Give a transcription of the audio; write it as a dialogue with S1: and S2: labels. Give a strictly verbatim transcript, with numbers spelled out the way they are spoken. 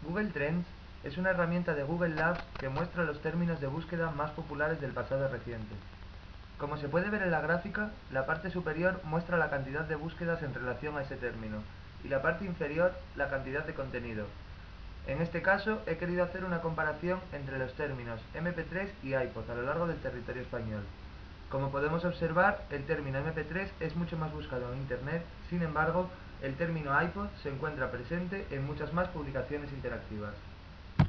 S1: Google Trends es una herramienta de Google Labs que muestra los términos de búsqueda más populares del pasado reciente. Como se puede ver en la gráfica, la parte superior muestra la cantidad de búsquedas en relación a ese término y la parte inferior la cantidad de contenido. En este caso, he querido hacer una comparación entre los términos eme pe tres y iPod a lo largo del territorio español. Como podemos observar, el término eme pe tres es mucho más buscado en Internet, sin embargo, el término iPod se encuentra presente en muchas más publicaciones interactivas.